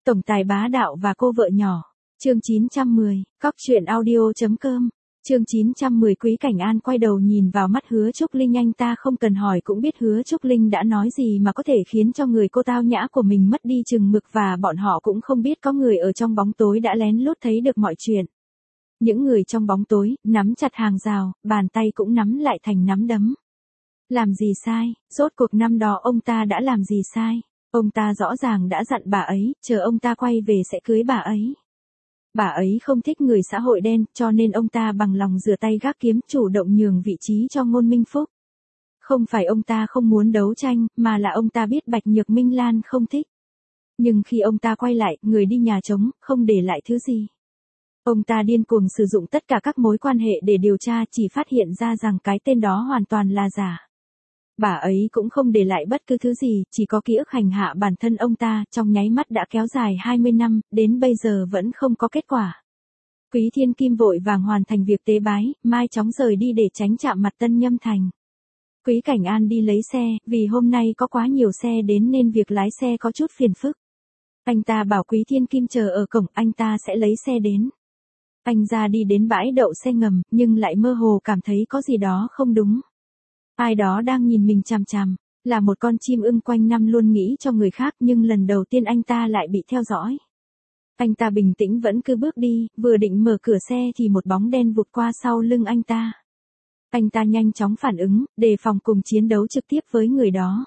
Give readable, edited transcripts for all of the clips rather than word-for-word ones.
Tổng tài bá đạo và cô vợ nhỏ. Chương 910, Cóc truyện audio.com. Chương 910 Quý Cảnh An quay đầu nhìn vào mắt Hứa Trúc Linh, anh ta không cần hỏi cũng biết Hứa Trúc Linh đã nói gì mà có thể khiến cho người cô tao nhã của mình mất đi chừng mực, và bọn họ cũng không biết có người ở trong bóng tối đã lén lút thấy được mọi chuyện. Những người trong bóng tối, nắm chặt hàng rào, bàn tay cũng nắm lại thành nắm đấm. Làm gì sai, rốt cuộc năm đó ông ta đã làm gì sai? Ông ta rõ ràng đã dặn bà ấy, chờ ông ta quay về sẽ cưới bà ấy. Bà ấy không thích người xã hội đen, cho nên ông ta bằng lòng rửa tay gác kiếm, chủ động nhường vị trí cho Ngôn Minh Phúc. Không phải ông ta không muốn đấu tranh, mà là ông ta biết Bạch Nhược Minh Lan không thích. Nhưng khi ông ta quay lại, người đi nhà trống, không để lại thứ gì. Ông ta điên cuồng sử dụng tất cả các mối quan hệ để điều tra, chỉ phát hiện ra rằng cái tên đó hoàn toàn là giả. Bà ấy cũng không để lại bất cứ thứ gì, chỉ có ký ức hành hạ bản thân ông ta, trong nháy mắt đã kéo dài 20 năm, đến bây giờ vẫn không có kết quả. Quý Thiên Kim vội vàng hoàn thành việc tế bái, mai chóng rời đi để tránh chạm mặt Tân Nhâm Thành. Quý Cảnh An đi lấy xe, vì hôm nay có quá nhiều xe đến nên việc lái xe có chút phiền phức. Anh ta bảo Quý Thiên Kim chờ ở cổng, anh ta sẽ lấy xe đến. Anh ra đi đến bãi đậu xe ngầm, nhưng lại mơ hồ cảm thấy có gì đó không đúng. Ai đó đang nhìn mình chằm chằm, là một con chim ưng quanh năm luôn nghĩ cho người khác, nhưng lần đầu tiên anh ta lại bị theo dõi. Anh ta bình tĩnh vẫn cứ bước đi, vừa định mở cửa xe thì một bóng đen vụt qua sau lưng anh ta. Anh ta nhanh chóng phản ứng, đề phòng cùng chiến đấu trực tiếp với người đó.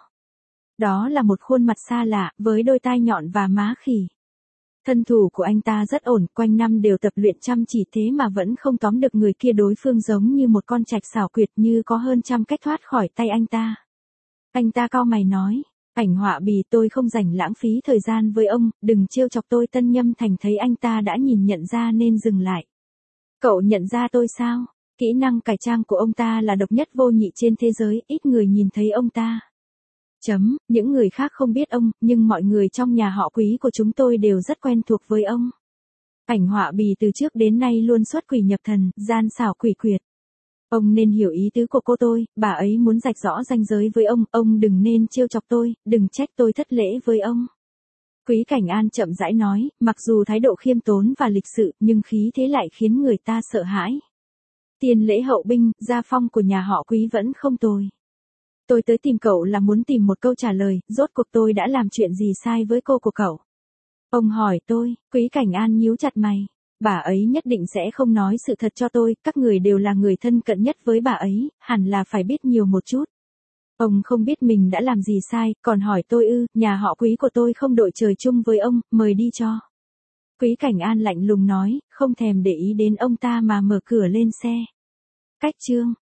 Đó là một khuôn mặt xa lạ, với đôi tai nhọn và má khỉ. Thân thủ của anh ta rất ổn, quanh năm đều tập luyện chăm chỉ, thế mà vẫn không tóm được người kia, đối phương giống như một con trạch xảo quyệt, như có hơn trăm cách thoát khỏi tay anh ta. Anh ta cau mày nói, Ảnh Họa Bì, tôi không rảnh lãng phí thời gian với ông, đừng trêu chọc tôi. Tân Nhâm Thành thấy anh ta đã nhìn nhận ra nên dừng lại. Cậu nhận ra tôi sao? Kỹ năng cải trang của ông ta là độc nhất vô nhị trên thế giới, ít người nhìn thấy ông ta. Những người khác không biết ông, nhưng mọi người trong nhà họ Quý của chúng tôi đều rất quen thuộc với ông. Ảnh Họa Bì từ trước đến nay luôn xuất quỷ nhập thần, gian xảo quỷ quyệt. Ông nên hiểu ý tứ của cô tôi, bà ấy muốn rạch rõ ranh giới với ông đừng nên trêu chọc tôi, đừng trách tôi thất lễ với ông. Quý Cảnh An chậm rãi nói, mặc dù thái độ khiêm tốn và lịch sự, nhưng khí thế lại khiến người ta sợ hãi. Tiền lễ hậu binh, gia phong của nhà họ Quý vẫn không tồi. Tôi tới tìm cậu là muốn tìm một câu trả lời, rốt cuộc tôi đã làm chuyện gì sai với cô của cậu? Ông hỏi tôi. Quý Cảnh An nhíu chặt mày. Bà ấy nhất định sẽ không nói sự thật cho tôi, các người đều là người thân cận nhất với bà ấy, hẳn là phải biết nhiều một chút. Ông không biết mình đã làm gì sai, còn hỏi tôi ư? Nhà họ Quý của tôi không đội trời chung với ông, mời đi cho. Quý Cảnh An lạnh lùng nói, không thèm để ý đến ông ta mà mở cửa lên xe. Cách chương